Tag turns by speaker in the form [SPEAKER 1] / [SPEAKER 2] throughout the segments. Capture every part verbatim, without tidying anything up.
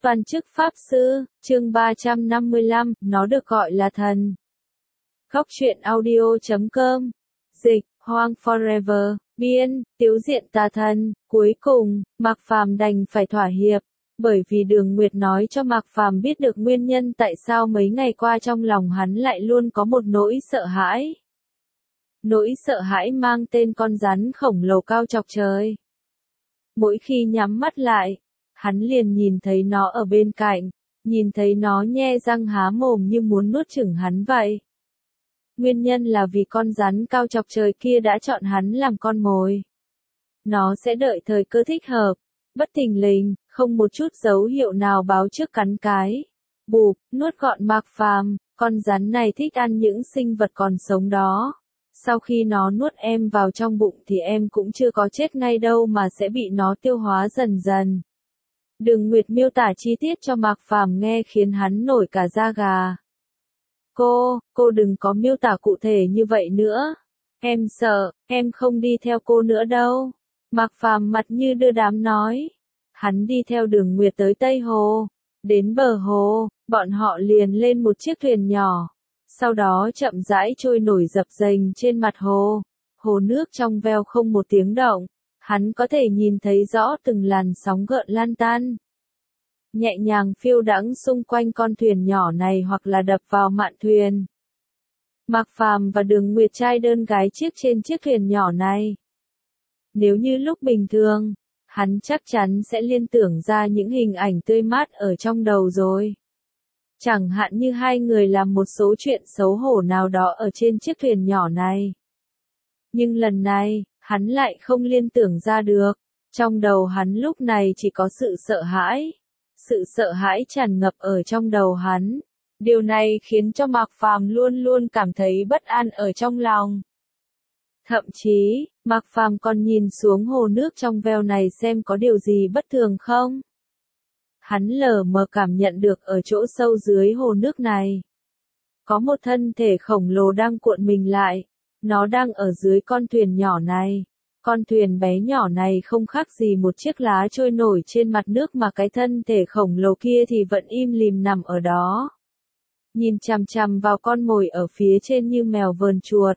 [SPEAKER 1] Toàn chức Pháp Sư, chương ba trăm năm mươi lăm, nó được gọi là thần. Góc truyện audio chấm com. Dịch, Hoang Forever, biên, Tiếu Diện Tà Thần. Cuối cùng, Mạc Phàm đành phải thỏa hiệp, bởi vì Đường Nguyệt nói cho Mạc Phàm biết được nguyên nhân tại sao mấy ngày qua trong lòng hắn lại luôn có một nỗi sợ hãi. Nỗi sợ hãi mang tên con rắn khổng lồ cao chọc trời. Mỗi khi nhắm mắt lại, hắn liền nhìn thấy nó ở bên cạnh, nhìn thấy nó nhe răng há mồm như muốn nuốt chửng hắn vậy. Nguyên nhân là vì con rắn cao chọc trời kia đã chọn hắn làm con mồi. Nó sẽ đợi thời cơ thích hợp, bất thình lình, không một chút dấu hiệu nào báo trước cắn cái. Bụp, nuốt gọn Mạc Phàm, con rắn này thích ăn những sinh vật còn sống đó. Sau khi nó nuốt em vào trong bụng thì em cũng chưa có chết ngay đâu mà sẽ bị nó tiêu hóa dần dần. Đường Nguyệt miêu tả chi tiết cho Mạc Phàm nghe khiến hắn nổi cả da gà. Cô, cô đừng có miêu tả cụ thể như vậy nữa. Em sợ, em không đi theo cô nữa đâu. Mạc Phàm mặt như đưa đám nói. Hắn đi theo Đường Nguyệt tới Tây Hồ. Đến bờ hồ, bọn họ liền lên một chiếc thuyền nhỏ. Sau đó chậm rãi trôi nổi dập dềnh trên mặt hồ. Hồ nước trong veo không một tiếng động. Hắn có thể nhìn thấy rõ từng làn sóng gợn lan tan. Nhẹ nhàng phiêu đãng xung quanh con thuyền nhỏ này hoặc là đập vào mạn thuyền. Mạc Phàm và Đường Nguyệt trai đơn gái chiếc trên chiếc thuyền nhỏ này. Nếu như lúc bình thường, hắn chắc chắn sẽ liên tưởng ra những hình ảnh tươi mát ở trong đầu rồi. Chẳng hạn như hai người làm một số chuyện xấu hổ nào đó ở trên chiếc thuyền nhỏ này. Nhưng lần này, hắn lại không liên tưởng ra được. Trong đầu hắn lúc này chỉ có sự sợ hãi. Sự sợ hãi tràn ngập ở trong đầu hắn. Điều này khiến cho Mạc Phàm luôn luôn cảm thấy bất an ở trong lòng. Thậm chí, Mạc Phàm còn nhìn xuống hồ nước trong veo này xem có điều gì bất thường không. Hắn lờ mờ cảm nhận được ở chỗ sâu dưới hồ nước này. Có một thân thể khổng lồ đang cuộn mình lại. Nó đang ở dưới con thuyền nhỏ này. Con thuyền bé nhỏ này không khác gì một chiếc lá trôi nổi trên mặt nước mà cái thân thể khổng lồ kia thì vẫn im lìm nằm ở đó. Nhìn chằm chằm vào con mồi ở phía trên như mèo vờn chuột.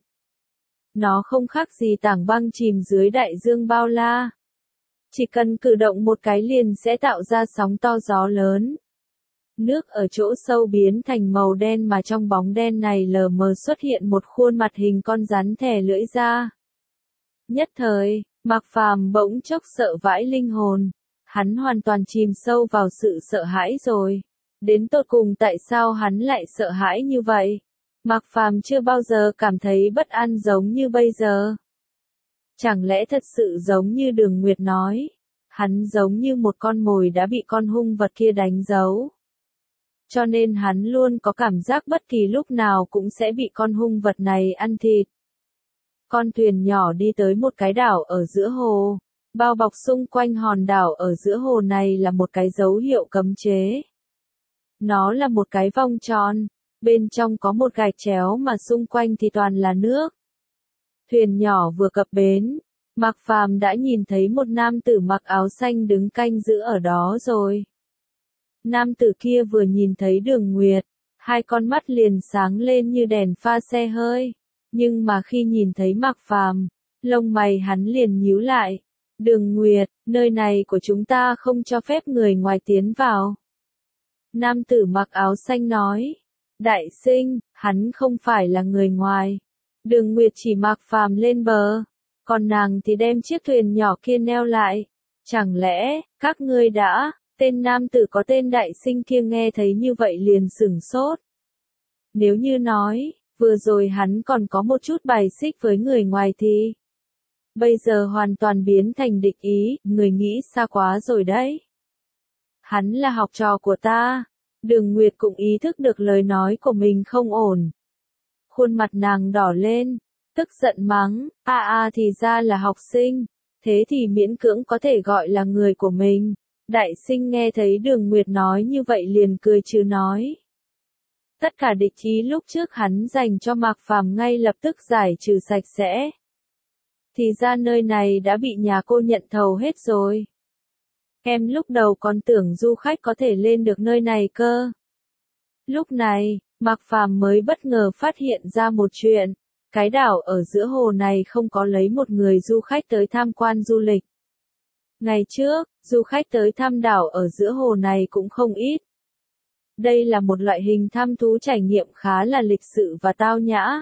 [SPEAKER 1] Nó không khác gì tảng băng chìm dưới đại dương bao la. Chỉ cần cử động một cái liền sẽ tạo ra sóng to gió lớn. Nước ở chỗ sâu biến thành màu đen mà trong bóng đen này lờ mờ xuất hiện một khuôn mặt hình con rắn thè lưỡi ra. Nhất thời, Mạc Phàm bỗng chốc sợ vãi linh hồn. Hắn hoàn toàn chìm sâu vào sự sợ hãi rồi. Đến tột cùng tại sao hắn lại sợ hãi như vậy? Mạc Phàm chưa bao giờ cảm thấy bất an giống như bây giờ. Chẳng lẽ thật sự giống như Đường Nguyệt nói? Hắn giống như một con mồi đã bị con hung vật kia đánh dấu. Cho nên hắn luôn có cảm giác bất kỳ lúc nào cũng sẽ bị con hung vật này ăn thịt. Con thuyền nhỏ đi tới một cái đảo ở giữa hồ. Bao bọc xung quanh hòn đảo ở giữa hồ này là một cái dấu hiệu cấm chế. Nó là một cái vòng tròn. Bên trong có một gạch chéo mà xung quanh thì toàn là nước. Thuyền nhỏ vừa cập bến. Mạc Phàm đã nhìn thấy một nam tử mặc áo xanh đứng canh giữ ở đó rồi. Nam tử kia vừa nhìn thấy Đường Nguyệt. Hai con mắt liền sáng lên như đèn pha xe hơi. Nhưng mà khi nhìn thấy Mạc Phàm, lông mày hắn liền nhíu lại. Đường Nguyệt, nơi này của chúng ta không cho phép người ngoài tiến vào. Nam tử mặc áo xanh nói. Đại sinh, hắn không phải là người ngoài. Đường Nguyệt chỉ Mạc Phàm lên bờ. Còn nàng thì đem chiếc thuyền nhỏ kia neo lại. Chẳng lẽ, các ngươi đã, tên nam tử có tên Đại Sinh kia nghe thấy như vậy liền sửng sốt. Nếu như nói, vừa rồi hắn còn có một chút bài xích với người ngoài thì bây giờ hoàn toàn biến thành địch ý, người nghĩ xa quá rồi đấy. Hắn là học trò của ta. Đường Nguyệt cũng ý thức được lời nói của mình không ổn. Khuôn mặt nàng đỏ lên, tức giận mắng, a a thì ra là học sinh, thế thì miễn cưỡng có thể gọi là người của mình. Đại Sinh nghe thấy Đường Nguyệt nói như vậy liền cười trừ nói. Tất cả địch ý lúc trước hắn dành cho Mạc Phàm ngay lập tức giải trừ sạch sẽ. Thì ra nơi này đã bị nhà cô nhận thầu hết rồi. Em lúc đầu còn tưởng du khách có thể lên được nơi này cơ. Lúc này, Mạc Phàm mới bất ngờ phát hiện ra một chuyện. Cái đảo ở giữa hồ này không có lấy một người du khách tới tham quan du lịch. Ngày trước, du khách tới thăm đảo ở giữa hồ này cũng không ít. Đây là một loại hình thăm thú trải nghiệm khá là lịch sự và tao nhã.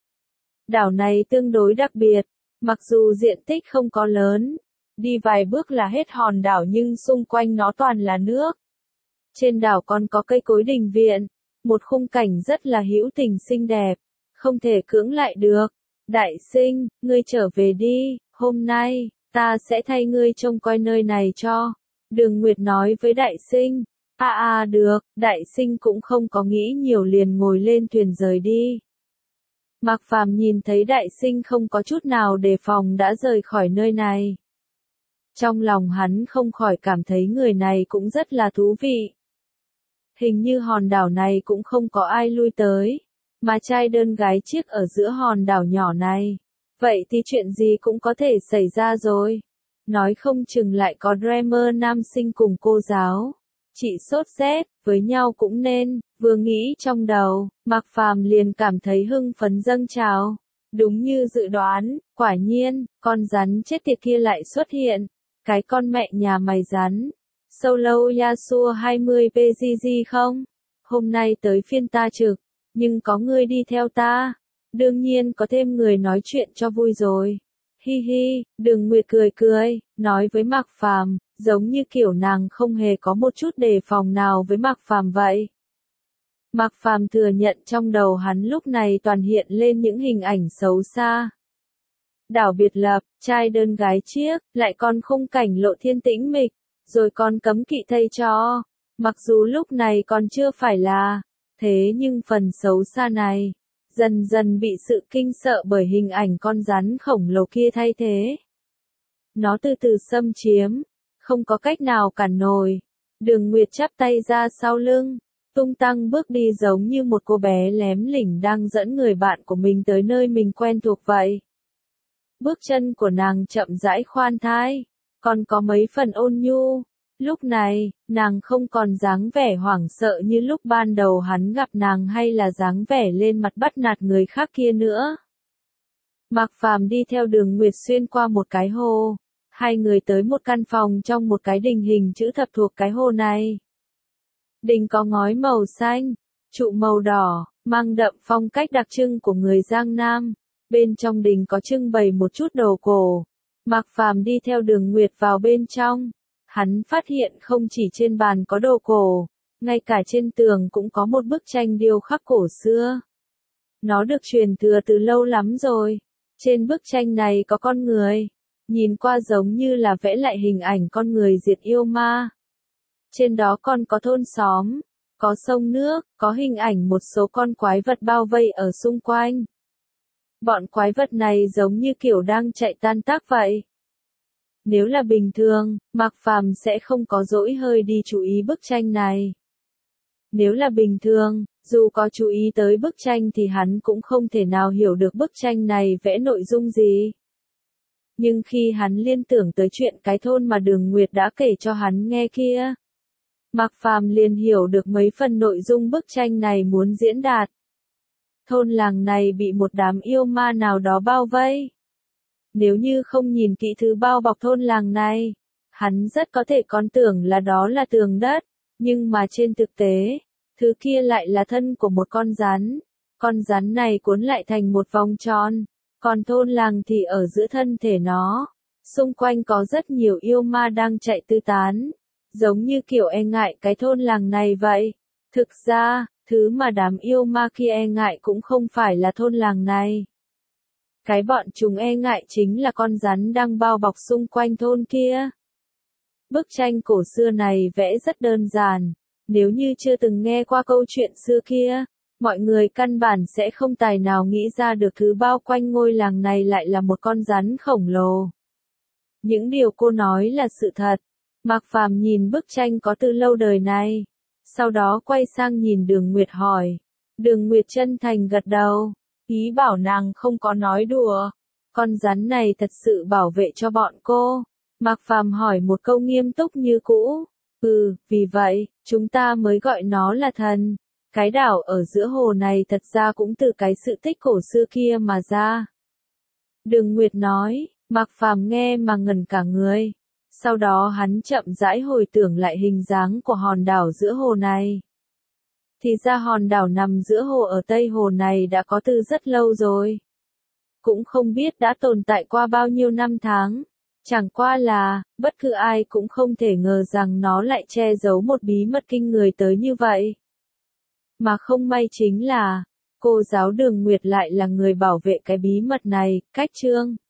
[SPEAKER 1] Đảo này tương đối đặc biệt, mặc dù diện tích không có lớn, đi vài bước là hết hòn đảo nhưng xung quanh nó toàn là nước. Trên đảo còn có cây cối đình viện, một khung cảnh rất là hữu tình xinh đẹp, không thể cưỡng lại được. Đại sinh, ngươi trở về đi, hôm nay, ta sẽ thay ngươi trông coi nơi này cho. Đường Nguyệt nói với đại sinh. À à được, đại sinh cũng không có nghĩ nhiều liền ngồi lên thuyền rời đi. Mạc Phàm nhìn thấy đại sinh không có chút nào đề phòng đã rời khỏi nơi này. Trong lòng hắn không khỏi cảm thấy người này cũng rất là thú vị. Hình như hòn đảo này cũng không có ai lui tới, mà trai đơn gái chiếc ở giữa hòn đảo nhỏ này. Vậy thì chuyện gì cũng có thể xảy ra rồi. Nói không chừng lại có Dreamer nam sinh cùng cô giáo. Chị sốt rét, với nhau cũng nên, vừa nghĩ trong đầu, Mạc Phàm liền cảm thấy hưng phấn dâng trào. Đúng như dự đoán, quả nhiên, con rắn chết tiệt kia lại xuất hiện. Cái con mẹ nhà mày rắn. Solo Yasuo hai mươi pê giê giê không? Hôm nay tới phiên ta trực, nhưng có người đi theo ta. Đương nhiên có thêm người nói chuyện cho vui rồi. Hi hi, Đường Nguyệt cười cười, nói với Mạc Phàm, giống như kiểu nàng không hề có một chút đề phòng nào với Mạc Phàm vậy. Mạc Phàm thừa nhận trong đầu hắn lúc này toàn hiện lên những hình ảnh xấu xa. Đảo biệt lập, trai đơn gái chiếc, lại còn khung cảnh lộ thiên tĩnh mịch, rồi còn cấm kỵ thầy trò. Mặc dù lúc này còn chưa phải là, thế nhưng phần xấu xa này, dần dần bị sự kinh sợ bởi hình ảnh con rắn khổng lồ kia thay thế. Nó từ từ xâm chiếm, không có cách nào cản nổi. Đường Nguyệt chắp tay ra sau lưng, tung tăng bước đi giống như một cô bé lém lỉnh đang dẫn người bạn của mình tới nơi mình quen thuộc vậy. Bước chân của nàng chậm rãi khoan thai, còn có mấy phần ôn nhu. Lúc này, nàng không còn dáng vẻ hoảng sợ như lúc ban đầu hắn gặp nàng hay là dáng vẻ lên mặt bắt nạt người khác kia nữa. Mạc Phàm đi theo Đường Nguyệt xuyên qua một cái hồ. Hai người tới một căn phòng trong một cái đình hình chữ thập thuộc cái hồ này. Đình có ngói màu xanh, trụ màu đỏ, mang đậm phong cách đặc trưng của người Giang Nam. Bên trong đình có trưng bày một chút đồ cổ. Mạc Phàm đi theo Đường Nguyệt vào bên trong. Hắn phát hiện không chỉ trên bàn có đồ cổ, ngay cả trên tường cũng có một bức tranh điêu khắc cổ xưa. Nó được truyền thừa từ lâu lắm rồi. Trên bức tranh này có con người. Nhìn qua giống như là vẽ lại hình ảnh con người diệt yêu ma. Trên đó còn có thôn xóm, có sông nước, có hình ảnh một số con quái vật bao vây ở xung quanh. Bọn quái vật này giống như kiểu đang chạy tan tác vậy. Nếu là bình thường, Mạc Phàm sẽ không có dỗi hơi đi chú ý bức tranh này. Nếu là bình thường, dù có chú ý tới bức tranh thì hắn cũng không thể nào hiểu được bức tranh này vẽ nội dung gì. Nhưng khi hắn liên tưởng tới chuyện cái thôn mà Đường Nguyệt đã kể cho hắn nghe kia, Mạc Phàm liền hiểu được mấy phần nội dung bức tranh này muốn diễn đạt. Thôn làng này bị một đám yêu ma nào đó bao vây. Nếu như không nhìn kỹ thứ bao bọc thôn làng này, hắn rất có thể còn tưởng là đó là tường đất, nhưng mà trên thực tế, thứ kia lại là thân của một con rắn. Con rắn này cuốn lại thành một vòng tròn, còn thôn làng thì ở giữa thân thể nó. Xung quanh có rất nhiều yêu ma đang chạy tứ tán, giống như kiểu e ngại cái thôn làng này vậy. Thực ra, thứ mà đám yêu ma kia e ngại cũng không phải là thôn làng này. Cái bọn chúng e ngại chính là con rắn đang bao bọc xung quanh thôn kia. Bức tranh cổ xưa này vẽ rất đơn giản. Nếu như chưa từng nghe qua câu chuyện xưa kia, mọi người căn bản sẽ không tài nào nghĩ ra được thứ bao quanh ngôi làng này lại là một con rắn khổng lồ. Những điều cô nói là sự thật. Mạc Phàm nhìn bức tranh có từ lâu đời này. Sau đó quay sang nhìn Đường Nguyệt hỏi. Đường Nguyệt chân thành gật đầu. Ý bảo nàng không có nói đùa. Con rắn này thật sự bảo vệ cho bọn cô. Mạc Phàm hỏi một câu nghiêm túc như cũ. Ừ, vì vậy, chúng ta mới gọi nó là thần. Cái đảo ở giữa hồ này thật ra cũng từ cái sự tích cổ xưa kia mà ra. Đường Nguyệt nói, Mạc Phàm nghe mà ngẩn cả người. Sau đó hắn chậm rãi hồi tưởng lại hình dáng của hòn đảo giữa hồ này. Thì ra hòn đảo nằm giữa hồ ở Tây Hồ này đã có từ rất lâu rồi. Cũng không biết đã tồn tại qua bao nhiêu năm tháng. Chẳng qua là, bất cứ ai cũng không thể ngờ rằng nó lại che giấu một bí mật kinh người tới như vậy. Mà không may chính là, cô giáo Đường Nguyệt lại là người bảo vệ cái bí mật này, cách chương.